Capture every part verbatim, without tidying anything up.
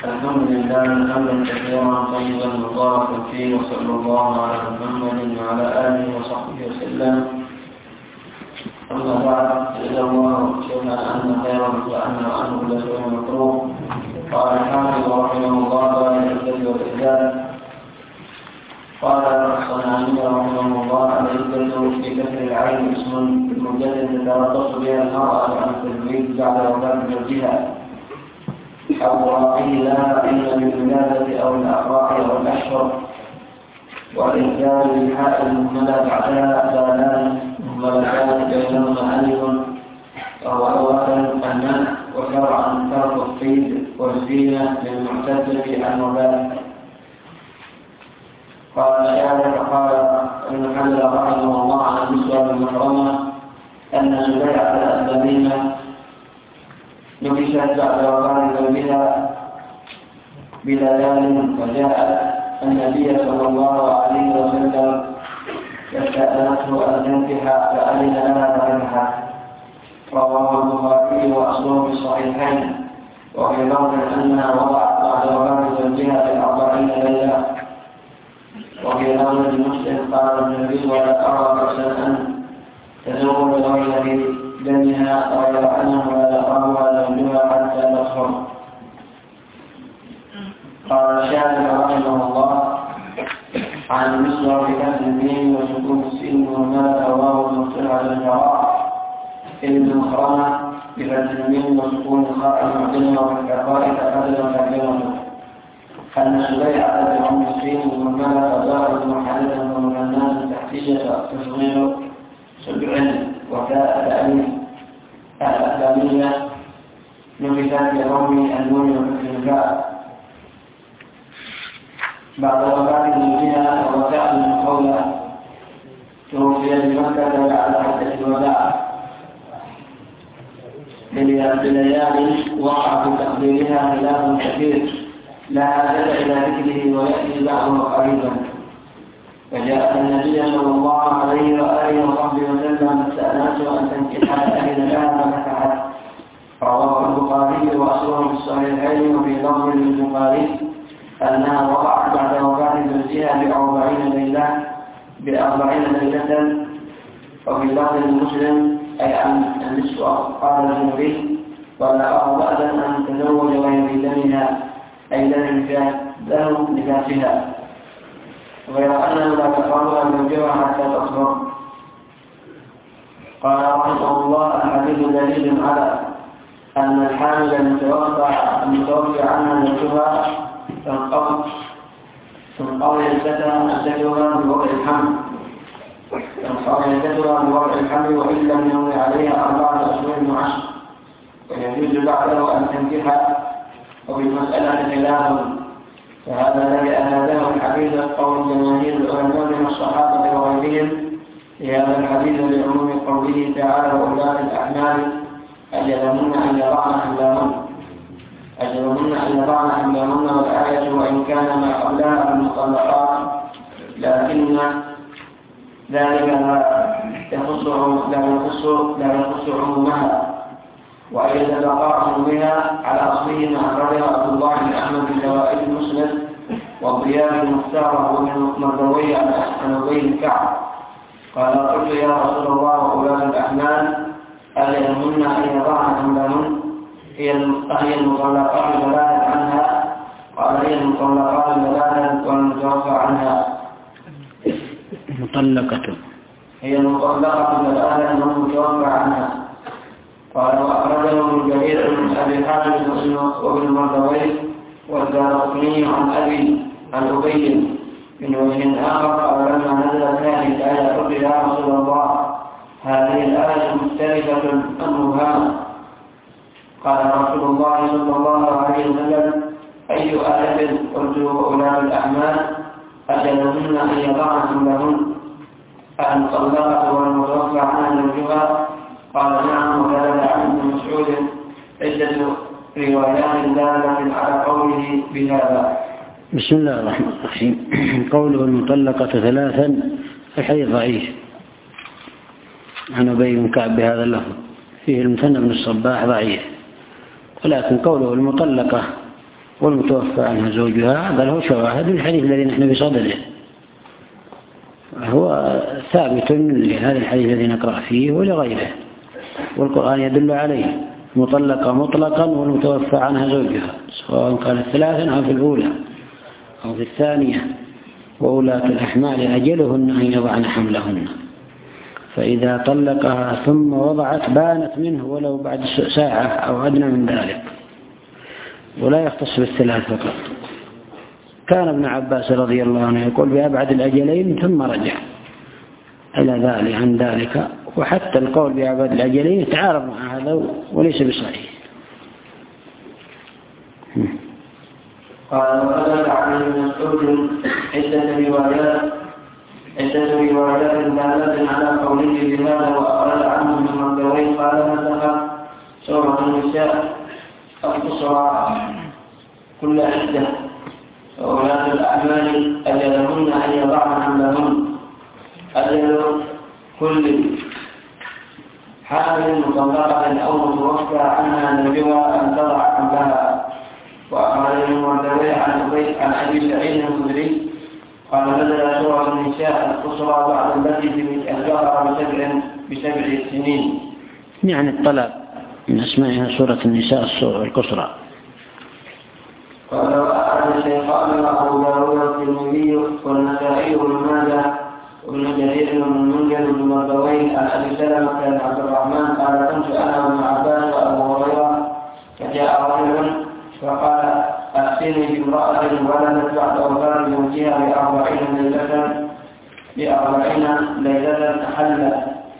الحمد لله حمدا كثيرا طيبا مباركا فيه، وصلى الله على محمد وعلى اله وصحبه وسلم. اما بعد، فإذا الله شفنا ان خيرا وان وانه لشيء مكروه. قال الحافظ رحمه الله باب العزة والإحداث. قال الصنعاني رحمه الله: العزة في كسر العين اسم بمدة تتربص بها المرأة عن التزويج بعد وفاة زوجها، أو قيل إن بالولادة أو الأفراح أو الأشهر، والإنزال بالحاء المهملة بعدها بالان مهملتان بينهما ألف، وهو أولا المنع، وشرعا ترك الطيب والزينة للمعتزة عن وفاة. قال الشارع قال ابن حجر رحمه الله عن النسوة المحرمة أن زبيعة الأسلمية نبشت بعد وفاة زوجها بليال، وجاءت النبي صلى الله عليه وسلم فاستأذنته أن تنكح فأذن لها فنكحت. رواه البخاري وأصله في الصحيحين. وفي لفظ أنها وضعت بعد وفاة زوجها بأربعين ليلة. وفي لفظ مسلم قال النبي: ولا أرى بأسا أن تزوج غير دمها غير أنه لا يقربها زوجها حتى تطهر. قال الشافعي رحمه الله عن المسلم بكسر الميم وسكون السين وما رواه المصطلح على الجراح ابن مخرمة بفتح الميم وسكون الخاء المعجمة والكفاء تقدم تكلمته أن زبيعة بأم السين وما فزارت محدثا ومن الناس تحتية تصغير سبع وتاء تأليف الأسلامية نفثت لرمي النون وفتح الفاء بعد وفاة زوجها ووفاة المقولة توفي بمكة بعد حجة الوداع بليال وقع في تقديرها خلاف كثير لا حاجة إلى ذكره ويأتي بعضه قريبا. فجاء النبي صلى الله عليه وآله وصحبه وسلم استأذنته أن تنكح فأذن لها فنكحت. رواه البخاري وأصله في الصحيحين. وفي لفظ للبخاري أنها وقعت بعد وفاة زوجها بأربعين ليلة بأربعين ليلة. وفي لفظ مسلم أي عن النسوة قال الزهري: ولا أرى بأسا أن تزوج غير دمها أي له لذاتها غير أنه لا تقربها زوجها حتى تصبر. قال رحمه الله: الحديث دليل على أن الحامل المتوفى عنها زوجها تنقضي عدتها بوضع الحمل تنقضي عدتها بوضع الحمل وإن لم يمضي عليها أربعة أشهر وعشر، ويجوز بعده أن تنكح. وفي المسألة خلاف، فهذا الذي أفاده الحديث قول جماهير العلماء من الصحابة وغيرهم في هذا الحديث لعموم قوله تعالى: وأولاة الأحمال أجلهن أن يضعن حملهن أجلهن أن يضعن حملهن والآية وإن كان ما قبلها المطلقات، لكن ذلك لا يخص لا يخص عمومها، وأيد بقاءهم بها على أصله ما أخرجه عبد الله بن أحمد في زوائد المسند والضياء المختار وابن مردوي عن أبي الكعب قال: قلت يا رسول الله: وأولاة الأحمال أجلهن أن يضعن حملهن هي المطلقات بلاغا عنها؟ قال: هي المطلقات بلاغا والمتوفى عنها. مطلقة هي المطلقة بلاغا والمتوفى عنها. قال: وأخرجه ابن جرير بن أبي حاتم وابن مردوي والدارقطني عن أبي عن أبي من وجه آخر قال: لما نزلت هذه الآية قلت يا رسول الله: هذه الآية مختلفة أم مبهمة؟ قال رسول الله صلى الله عليه وسلم: أي آية؟ قلت: وأولاة الأحمال أجلهن أن يضعن حملهن المطلقة والمتوفى عنها زوجها؟ قال: نعم. وكذا عن ابن مسعود عدة روايات دالة على قوله بهذا. بسم الله الرحمن الرحيم. قوله المطلقة ثلاثا الحديث ضعيف عن أبي بن كعب بهذا اللفظ، فيه المثنى بن الصباح ضعيف، ولكن قوله المطلقة والمتوفى عنها زوجها، هذا له شواهد الحديث الذي نحن بصدده، هو ثابت لهذا الحديث الذي نقرأ فيه ولغيره، والقرآن يدل عليه، مطلقة مطلقا والمتوفى عنها زوجها، سواء كانت ثلاثا أو في الأولى أو في الثانية، وأولاة الأحمال أجلهن أن يضعن حملهن، فإذا طلقها ثم وضعت بانت منه ولو بعد ساعة أو أدنى من ذلك، ولا يختص بالثلاث فقط. كان ابن عباس رضي الله عنه يقول بأبعد الأجلين ثم رجع إلى ذلك عن ذلك، وحتى القول بأبعد الأجلين يتعارض مع هذا وليس بصحيح. قال وقد عن ابن مسعود عدة روايات عدة روايات دالة على قوله بهذا، وأخرج عنه من مردويه قال نسخت سورة النساء القصرى كل عدة، وأولاة الأعمال أجلهن أن يضعن حملهن، أجل كل حامل مطلقة أو متوفى عنها نبيها أن تضع حملها. وأخرج من مردويه عن عن أبي سعيد الخدري قال نزل سورة النساء القصرى بعد التي أسبقها بسبع بسبع سنين، يعني الطلاق من أسمائها سورة النساء القصرى. قال وأخرج الشيخان وأبو داود والترمذي والنسائي وابن ماجه وابن جرير وابن المنذر وابن مردويه عن أبي سلمة بن عبد الرحمن قال كنت أنا وابن عباس وأبو هريرة فجاء رجل فقال أفتني بامرأة ولدت بعد وفاة زوجها بأربعين ليلة بأربعين ليلة حلت.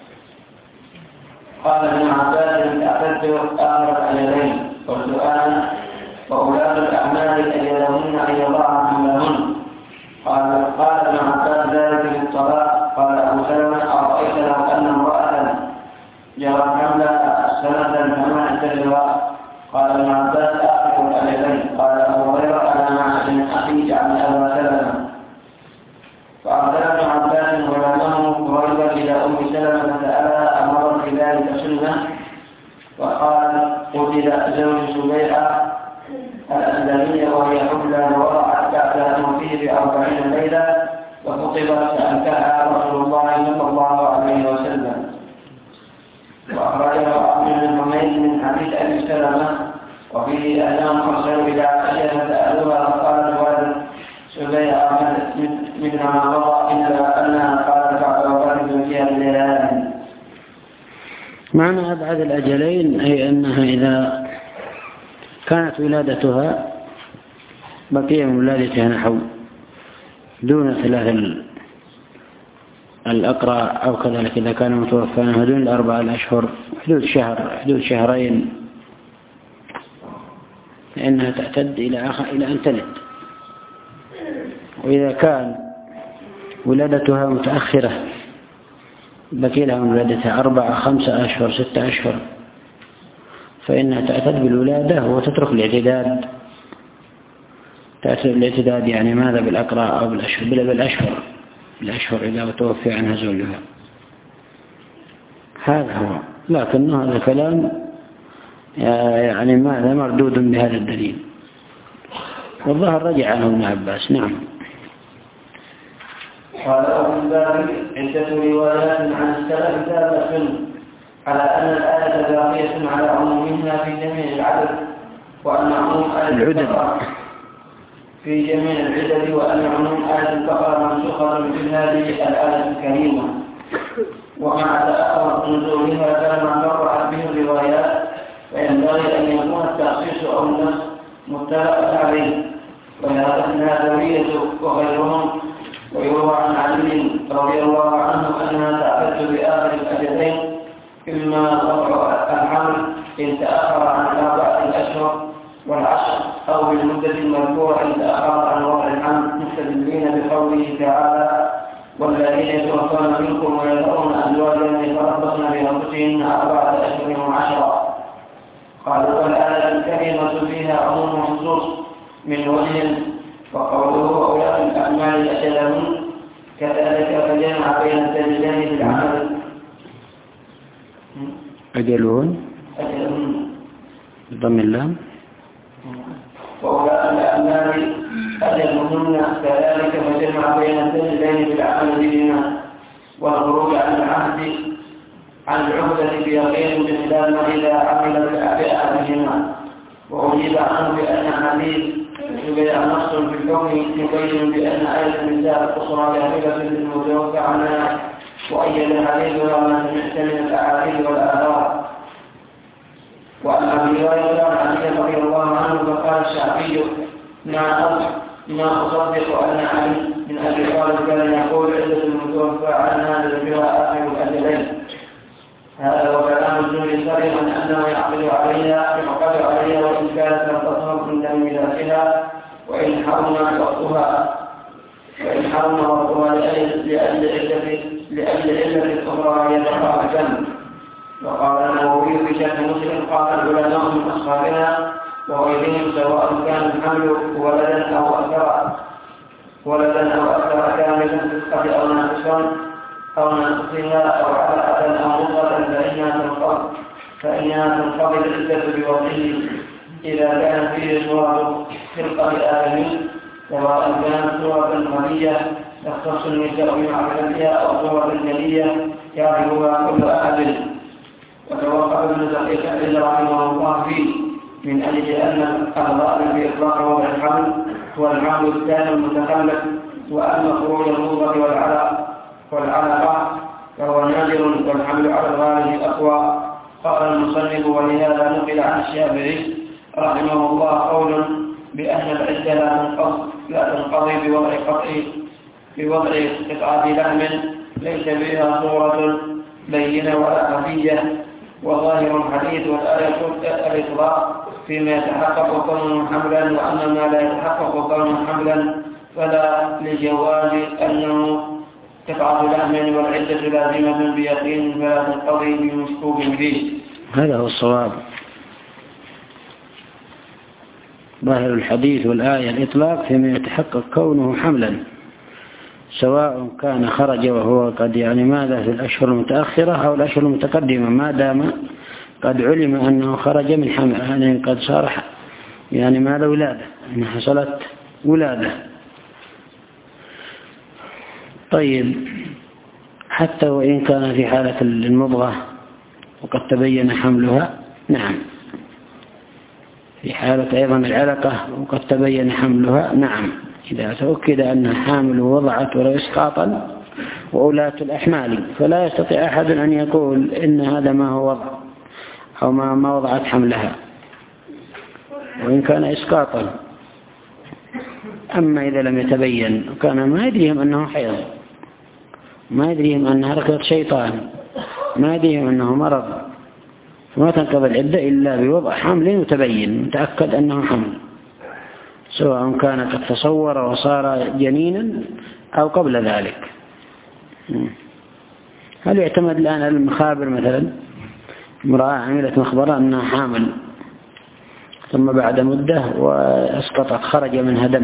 قال ابن عباس أعتدت آخر الأجلين، قلت أنا وأولاة الأعمال أجلهن أن يضعن حملهن. قال قال ابن عباس ذلك للطلاق. قال أبو سلمة أرأيت لو أن امرأة جرت حملها سنة فما اعتدها؟ قال ابن عباس آخر الأجلين. قال أبو هريرة أنا مع ابن أخي جعل أبا سلمة. فأرسل ابن عباس غلامه قريبا إلى أم سلمة فسألها أمر بذلك سنة؟ وقال قتل زوج سبيعة الأسلمية وهي حبلى ووضعت بعد موته بأربعين ليلة وخطبت فأنكحها رسول الله صلى الله عليه وسلم. وأخرجه أحمد بن حميد من حديث أبي سلمة وفيه أنهم أرسلوا إلى عائشة فسألوها فقالت ولد سبيعة مثل ما مضى إلا أنها قالت بعد وفاة زوجها بليالي. معنى أبعد الأجلين أي أنها إذا كانت ولادتها بقي من ولادتها نحو دون ثلاث الأقرى أو كذلك إذا كان متوفى عنها دون الأربعة الأشهر حدود شهر حدود شهرين لأنها تعتد إلى آخر إلى أن تلد. وإذا كان ولادتها متأخرة بقي لها من ولادتها أربعة خمسة أشهر ستة أشهر فإنها تعتد بالولادة وتترك الاعتداد. تعتد بالاعتداد يعني ماذا بالأقرى أو بالأشهر بالأشهر الأشهر إذا توفي عنها زوجها. هذا هو، لكن هذا الكلام يعني ماذا مردود بهذا الدليل، والظاهر رجع عنه ابن عباس. نعم. قال وفي الباب عدة روايات عن السلف ثابتة على أن الآية باقية على عمومها في جميع العدد، وأن عموم آية البقرة في جميع العدد، وأن عموم آية البقرة منسوخة في هذه الآية الكريمة. ومع تأخر نزولها كما مرت به الروايات فينبغي أن يكون التخصيص أو النص متفق عليه، وهذا النادوية وغيرهم. ويروى عن علي رضي الله عنه أنها تعتد بآخر الأجلين إما وضع الحمل إن تأخر عن أربعة الأشهر والعشر، أو بالمدة المذكورة إن تأخر عن وضع الحمل، مستدلين بقوله تعالى والذين يتوفون منكم ويذرون أزواجا يتربصن بأنفسهن أربعة أشهر وعشرا. قالوا والآية الكريمة فيها عموم خصوص من وجه، وقوله أولاة الأعمال أجلهن كذلك فجمع بين الدليلين بالعمل. أجلهن أجلهن ضم اللام. وأولاة أجلهن كذلك فجمع بين الدليلين بالعمل بهما والخروج عن العهد عن العهدة بيقين بخلاف ما إذا عمل بأحدهما. وأجيب عنه بأن حديث يبين نص في الحكم يبين بأن آية النساء الأخرى ذاهبة للمتوفى عنها، وأيد حديثها ما سمعت من الأحاديث والآثار. وعن أبي هريرة عن علي رضي الله عنه فقال الشعبي ما ما أصدق أن علي من أبي طالب كان يقول عدة المتوفى عنها لذكرها آخر الأجلين. هذا وكلام الزهري صريحا أنه يعقد عليها يعقد عليها وإن كانت لم تصرف من دم ذاتها وإن حرم وقتها وإن حرم وقتها لأجل علة لأجل علة أخرى يدفع الدم. وقال النووي في شرح مسلم قال العلماء من أصحابنا وغيرهم سواء كان الحمل ولدا أو أكثر ولدا أو أكثر كاملا بالقدر أو ناقصا أو ناقصها أو علاقة أو مضغة فإنها تنقضي فإنها تنقضي العدة بوضعه إذا كان فيه صورة خلقة آدمي، سواء كانت صورة خفية تختص النساء بمعرفتها أو صورة جلية يعرفها كل أحد. وتوقف ابن دقيق العيد رحمه الله فيه من أجل أن الغالب في إطلاق وضع الحمل هو الحمل الثاني المتخلف، وأما خروج المضغة والعلقة فهو نادر والحمل على الغالب أقوى. قال المصنف ولهذا نقل عن الشافعي رحمه الله قول بأن العدة لا تنقضي لا تنقضي بوضع قطع بوضع قطعة لحم ليس بها صورة بينة ولا خفية. وظاهر الحديث والآية الإطلاق فيما يتحقق كونه حملا، وأما ما لا يتحقق كونه حملا فلا لجواز أنه قطعة لحم والعدة لازمة بيقين فلا تنقضي بمشكوك فيه. هذا هو الصواب. ظاهر الحديث والآية الإطلاق فيما يتحقق كونه حملا، سواء كان خرج وهو قد يعني ماذا في الأشهر المتأخرة أو الأشهر المتقدمة، ما دام قد علم أنه خرج من حمل، يعني قد صار يعني ماذا ولادة، أن حصلت ولادة. طيب حتى وإن كان في حالة المضغة وقد تبين حملها، نعم، في حالة أيضا العلقة وقد تبين حملها، نعم، إذا تأكد أنها حامل ووضعت ولو إسقاطا وأولاة الأحمال فلا يستطيع أحد أن يقول إن هذا ما هو وضع أو ما ما وضعت حملها وإن كان إسقاطا. أما إذا لم يتبين وكان ما يدريهم أنه حيض، ما يدريهم أنها ركض شيطان، ما يدريهم أنه مرض، فما تنقضي العدة إلا بوضع حمل يتبين متأكد أنه حمل، سواء كان قد تصور وصار جنينا أو قبل ذلك. هل يعتمد الآن المخابر مثلا امرأة عملت مخبرة أنها حامل ثم بعد مدة وأسقطت خرج منها دم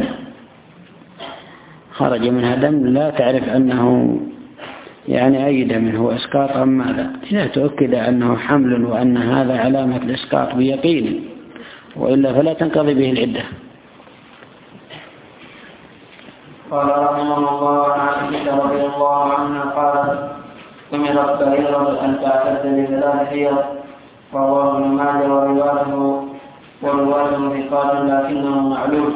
خرج منها دم لا تعرف أنه يعني أي دم هو إسقاط أم ماذا؟ إذا تؤكد أنه حمل وأن هذا علامة الإسقاط بيقين وإلا فلا تنقضي به العدة. قال رحمه الله عن عائشة رضي الله عنها قالت أمرت بعيرة أن تعتد بثلاث حيض، رواه ابن ماجه ورواته ورواته ثقات لكنه معلول.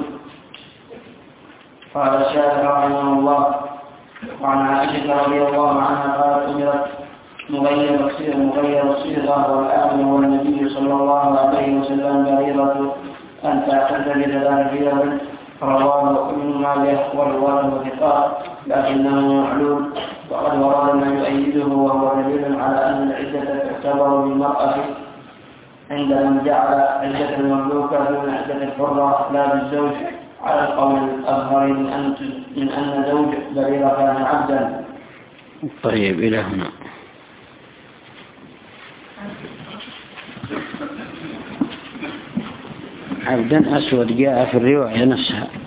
قال الشافعي رحمه الله وعن عائشة رضي الله عنها قالت أمرت مغير الصيغة مغير الصيغة والآمن والنبي صلى الله عليه وسلم بعيرة أن تعتد بثلاث حيض، رواه ابن ماجه ورواته ثقات لكنه معلول. وقد ورد ما يؤيده وهو دليل على أن العدة تعتبر بالمرأة عند من جعل عدة المملوكة دون عدة الحرة لا بالزوج، على القول الأظهر من أن من أن زوج بريرة كان عبدا. طيب إلى هنا. عبدا أسود جاء في الرواية نفسها.